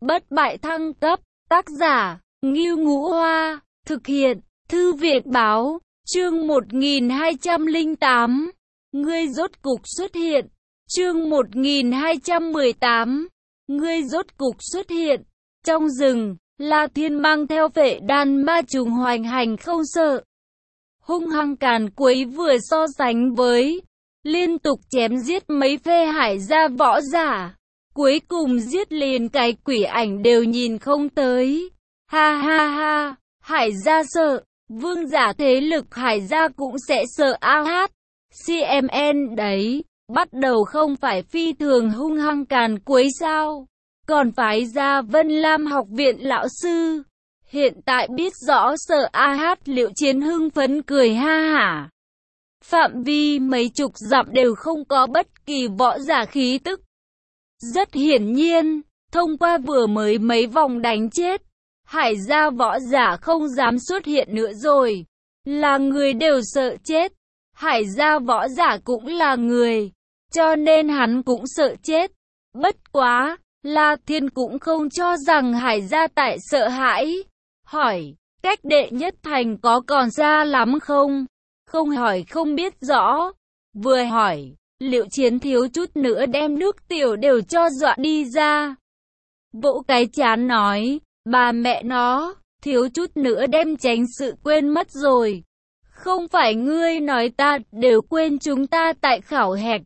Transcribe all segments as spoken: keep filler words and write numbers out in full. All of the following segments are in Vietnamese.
bất bại thăng cấp, tác giả, Ngưu Ngũ Hoa, thực hiện, Thư viện Báo, chương một nghìn hai trăm lẻ tám, ngươi rốt cục xuất hiện, chương một nghìn hai trăm mười tám, ngươi rốt cục xuất hiện, trong rừng, La Thiên mang theo vệ đan ma trùng hoành hành không sợ, hung hăng càn quấy vừa so sánh với, liên tục chém giết mấy phê hải gia võ giả, cuối cùng giết liền cái quỷ ảnh đều nhìn không tới, ha ha ha, hải gia sợ, vương giả thế lực hải gia cũng sẽ sợ a hát, xê em en đấy, bắt đầu không phải phi thường hung hăng càn quấy sao, còn phái ra Vân Lam học viện lão sư, hiện tại biết rõ sợ a hát Liệu Chiến hưng phấn cười ha hả. Phạm vi mấy chục dặm đều không có bất kỳ võ giả khí tức. Rất hiển nhiên, thông qua vừa mới mấy vòng đánh chết, hải gia võ giả không dám xuất hiện nữa rồi. Là người đều sợ chết, hải gia võ giả cũng là người, cho nên hắn cũng sợ chết. Bất quá, La Thiên cũng không cho rằng hải gia tại sợ hãi. Hỏi, cách đệ nhất thành có còn xa lắm không? Không hỏi không biết rõ. Vừa hỏi, Liệu Chiến thiếu chút nữa đem nước tiểu đều cho dọa đi ra. Vỗ cái chán nói, bà mẹ nó, thiếu chút nữa đem tránh sự quên mất rồi. Không phải ngươi nói ta đều quên chúng ta tại khảo hạch.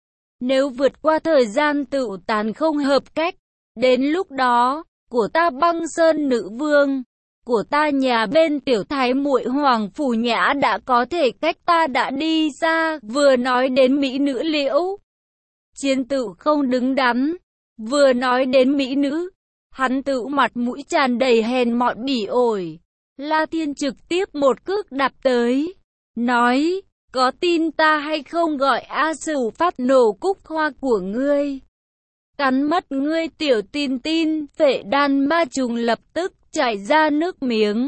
Nếu vượt qua thời gian tự tàn không hợp cách, đến lúc đó, của ta băng sơn nữ vương, của ta nhà bên tiểu thái muội Hoàng Phủ Nhã đã có thể cách ta đã đi xa, vừa nói đến mỹ nữ Liễu. Chiến tự không đứng đắn, vừa nói đến mỹ nữ, hắn tự mặt mũi tràn đầy hèn mọn bỉ ổi. La Thiên trực tiếp một cước đạp tới, nói, có tin ta hay không gọi A Sửu phát nổ cúc hoa của ngươi. Cắn mất ngươi tiểu tin tin, vệ đan ma trùng lập tức chảy ra nước miếng.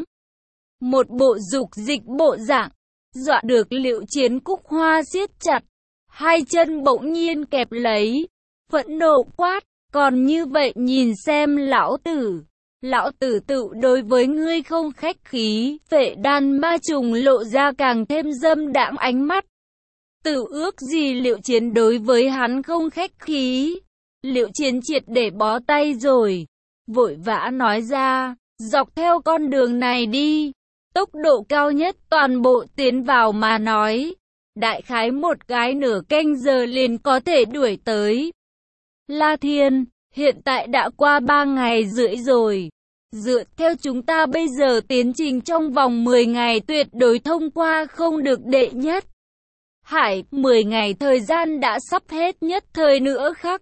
Một bộ dục dịch bộ dạng, dọa được Liệu Chiến cúc hoa siết chặt, hai chân bỗng nhiên kẹp lấy, phẫn nộ quát, còn như vậy nhìn xem lão tử. Lão tử tự đối với ngươi không khách khí, vệ đan ma trùng lộ ra càng thêm dâm đãng ánh mắt. Tự ước gì Liệu Chiến đối với hắn không khách khí. Liệu Chiến triệt để bó tay rồi, vội vã nói ra, dọc theo con đường này đi, tốc độ cao nhất toàn bộ tiến vào mà nói, đại khái một cái nửa canh giờ liền có thể đuổi tới. La Thiên, hiện tại đã qua ba ngày rưỡi rồi, dựa theo chúng ta bây giờ tiến trình trong vòng mười ngày tuyệt đối thông qua không được đệ nhất. Hải, mười ngày thời gian đã sắp hết nhất thời nữa khắc.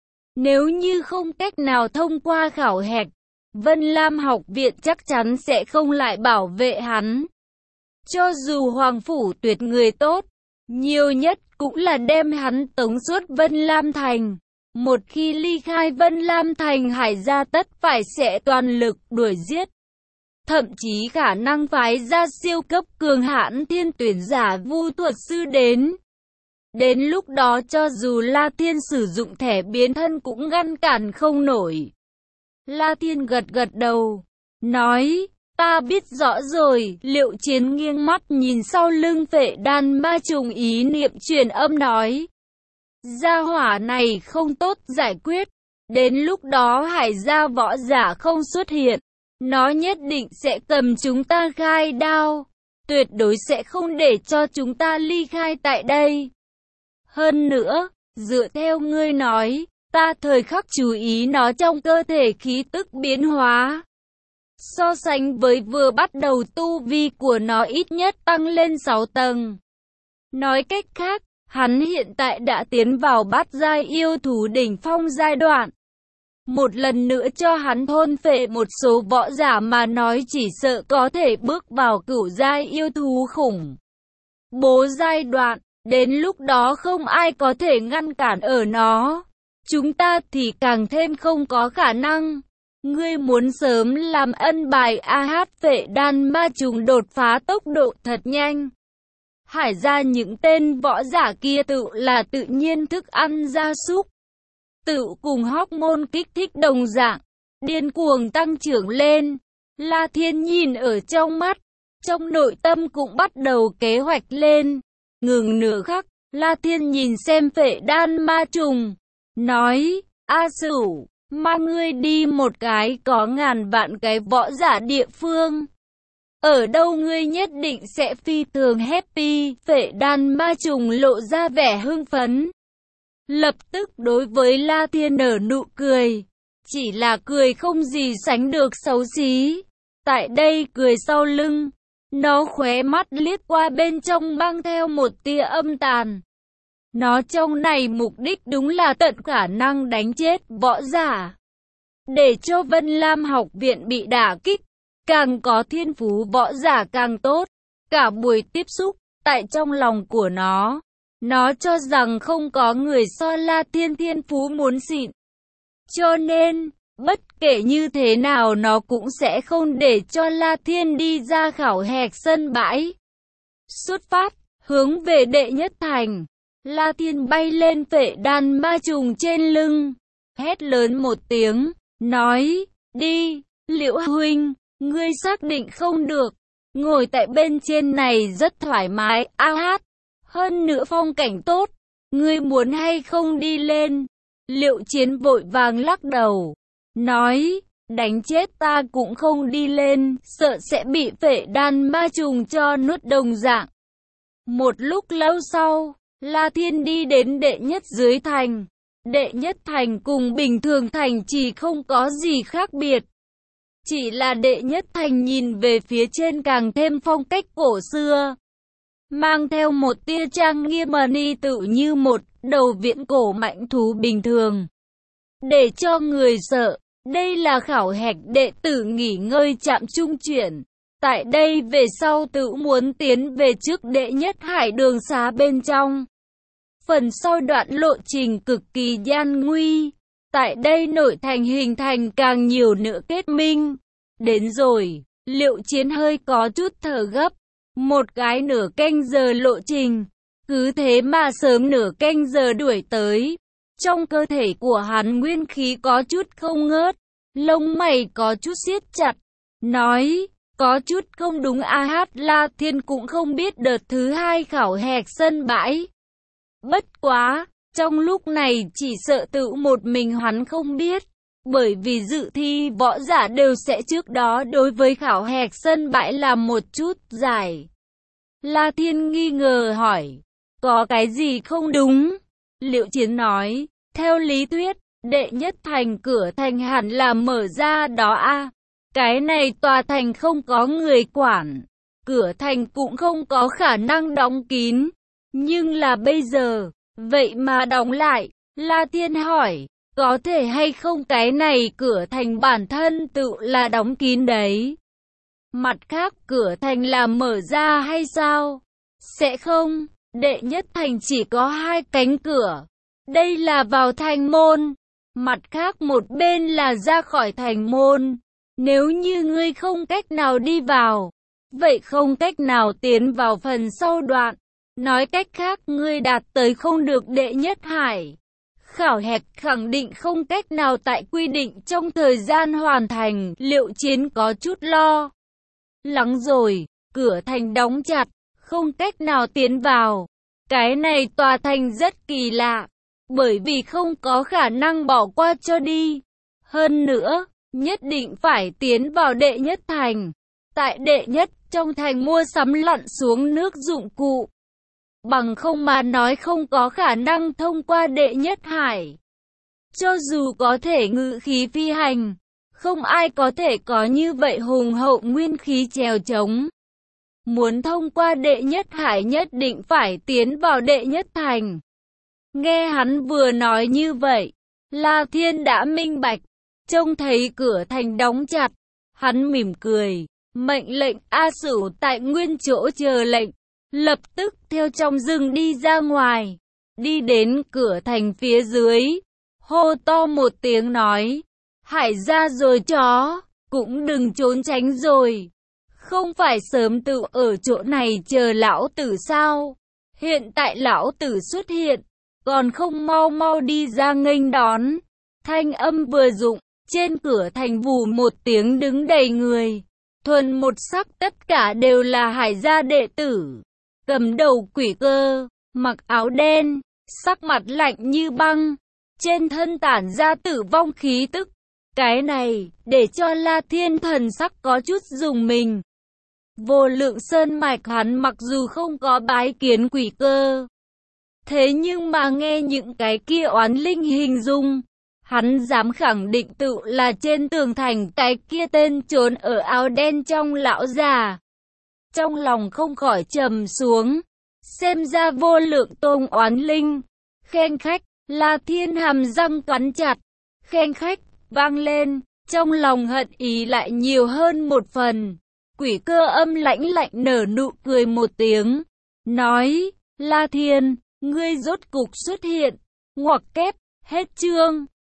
Nếu như không cách nào thông qua khảo hạch, Vân Lam học viện chắc chắn sẽ không lại bảo vệ hắn. Cho dù Hoàng Phủ tuyệt người tốt, nhiều nhất cũng là đem hắn tống suốt Vân Lam Thành. Một khi ly khai Vân Lam Thành, hải gia tất phải sẽ toàn lực đuổi giết. Thậm chí khả năng phái ra siêu cấp cường hãn thiên tuyển giả vu thuật sư đến. Đến lúc đó cho dù La Thiên sử dụng thẻ biến thân cũng ngăn cản không nổi. La Thiên gật gật đầu, nói, ta biết rõ rồi. Liệu Chiến nghiêng mắt nhìn sau lưng vệ đan ma trùng, ý niệm truyền âm nói, gia hỏa này không tốt giải quyết. Đến lúc đó hải gia võ giả không xuất hiện, nó nhất định sẽ cầm chúng ta khai đao, tuyệt đối sẽ không để cho chúng ta ly khai tại đây. Hơn nữa, dựa theo ngươi nói, ta thời khắc chú ý nó trong cơ thể khí tức biến hóa. So sánh với vừa bắt đầu tu vi của nó ít nhất tăng lên sáu tầng. Nói cách khác, hắn hiện tại đã tiến vào bát giai yêu thú đỉnh phong giai đoạn. Một lần nữa cho hắn thôn phệ một số võ giả mà nói chỉ sợ có thể bước vào cửu giai yêu thú khủng bố giai đoạn. Đến lúc đó không ai có thể ngăn cản ở nó. Chúng ta thì càng thêm không có khả năng. Ngươi muốn sớm làm ân bài a hát vệ đan ma trùng đột phá tốc độ thật nhanh. Hải ra những tên võ giả kia tự là tự nhiên thức ăn gia súc. Tự cùng hormone kích thích đồng dạng. điên cuồng tăng trưởng lên. La Thiên nhìn ở trong mắt, trong nội tâm cũng bắt đầu kế hoạch lên. Ngừng nửa khắc, La Thiên nhìn xem Phệ Đan Ma Trùng, nói, A Sửu, mang ngươi đi một cái có ngàn vạn cái võ giả địa phương. Ở đâu ngươi nhất định sẽ phi thường happy. Phệ Đan Ma Trùng lộ ra vẻ hưng phấn, lập tức đối với La Thiên nở nụ cười, chỉ là cười không gì sánh được xấu xí. Tại đây cười sau lưng, nó khóe mắt liếc qua bên trong mang theo một tia âm tàn. Nó trong này mục đích đúng là tận khả năng đánh chết võ giả, để cho Vân Lam học viện bị đả kích, càng có thiên phú võ giả càng tốt. Cả buổi tiếp xúc, tại trong lòng của nó, nó cho rằng không có người so La Thiên thiên phú muốn xịn. Cho nên, bất kể như thế nào nó cũng sẽ không để cho La Thiên đi ra khảo hạch sân bãi. Xuất phát, hướng về đệ nhất thành. La Thiên bay lên Phệ Đan Ma Trùng trên lưng, hét lớn một tiếng, nói, đi, Liễu huynh, ngươi xác định không được, ngồi tại bên trên này rất thoải mái, a hát, hơn nữa phong cảnh tốt, ngươi muốn hay không đi lên? Liệu Chiến vội vàng lắc đầu, nói, đánh chết ta cũng không đi lên, sợ sẽ bị Phệ Đan Ma Trùng cho nuốt đồng dạng. Một lúc lâu sau, La Thiên đi đến đệ nhất dưới thành. Đệ nhất thành cùng bình thường thành chỉ không có gì khác biệt. Chỉ là đệ nhất thành nhìn về phía trên càng thêm phong cách cổ xưa, mang theo một tia trang nghiêm ni tự như một đầu viễn cổ mãnh thú bình thường, để cho người sợ. Đây là khảo hạch đệ tử nghỉ ngơi trạm trung chuyển. Tại đây về sau tự muốn tiến về trước đệ nhất hải đường xá bên trong. Phần sau đoạn lộ trình cực kỳ gian nguy. Tại đây nội thành hình thành càng nhiều nữa kết minh. Đến rồi, Liệu Chiến hơi có chút thở gấp. Một cái nửa canh giờ lộ trình, cứ thế mà sớm nửa canh giờ đuổi tới. Trong cơ thể của hắn nguyên khí có chút không ngớt, lông mày có chút siết chặt, nói, có chút không đúng. A hát La Thiên cũng không biết đợt thứ hai khảo hạch sân bãi. Bất quá, trong lúc này chỉ sợ tự một mình hắn không biết, bởi vì dự thi võ giả đều sẽ trước đó đối với khảo hạch sân bãi làm một chút giải. La Thiên nghi ngờ hỏi, có cái gì không đúng? Liệu Chiến nói, theo lý thuyết, đệ nhất thành cửa thành hẳn là mở ra đó a. Cái này tòa thành không có người quản, cửa thành cũng không có khả năng đóng kín. Nhưng là bây giờ, vậy mà đóng lại. La Thiên hỏi, có thể hay không cái này cửa thành bản thân tự là đóng kín đấy? Mặt khác cửa thành là mở ra hay sao? Sẽ không, đệ nhất thành chỉ có hai cánh cửa. Đây là vào thành môn, mặt khác một bên là ra khỏi thành môn. Nếu như ngươi không cách nào đi vào, vậy không cách nào tiến vào phần sau đoạn. Nói cách khác ngươi đạt tới không được đệ nhất hải. Khảo hạch khẳng định không cách nào tại quy định trong thời gian hoàn thành. Liệu Chiến có chút lo lắng rồi, cửa thành đóng chặt, không cách nào tiến vào. Cái này tòa thành rất kỳ lạ, bởi vì không có khả năng bỏ qua cho đi. Hơn nữa, nhất định phải tiến vào đệ nhất thành. Tại đệ nhất trong thành mua sắm lặn xuống nước dụng cụ. Bằng không mà nói không có khả năng thông qua đệ nhất hải. Cho dù có thể ngự khí phi hành, không ai có thể có như vậy hùng hậu nguyên khí chèo chống. Muốn thông qua đệ nhất hải nhất định phải tiến vào đệ nhất thành. Nghe hắn vừa nói như vậy, La Thiên đã minh bạch. Trông thấy cửa thành đóng chặt, hắn mỉm cười, mệnh lệnh A Sửu tại nguyên chỗ chờ lệnh. Lập tức theo trong rừng đi ra ngoài, đi đến cửa thành phía dưới, hô to một tiếng nói, Hải ra rồi chó, cũng đừng trốn tránh rồi. Không phải sớm tự ở chỗ này chờ lão tử sao? Hiện tại lão tử xuất hiện, còn không mau mau đi ra nghênh đón. Thanh âm vừa dụng, Trên cửa thành vù một tiếng đứng đầy người, thuần một sắc, tất cả đều là Hải gia đệ tử. Cầm đầu Quỷ Cơ, mặc áo đen, sắc mặt lạnh như băng, trên thân tản ra tử vong khí tức. Cái này, để cho La Thiên thần sắc có chút rùng mình. Vô Lượng Sơn mạch hắn mặc dù không có bái kiến Quỷ Cơ, thế nhưng mà nghe những cái kia oán linh hình dung, hắn dám khẳng định tự là trên tường thành cái kia tên trốn ở áo đen trong lão già. Trong lòng không khỏi trầm xuống, xem ra Vô Lượng Tông oán linh. Khen khách, La Thiên hàm răng cắn chặt, khen khách, vang lên, trong lòng hận ý lại nhiều hơn một phần. Quỷ Cơ âm lãnh lạnh nở nụ cười một tiếng, nói, La Thiên, ngươi rốt cục xuất hiện, ngoặc kép, hết chương.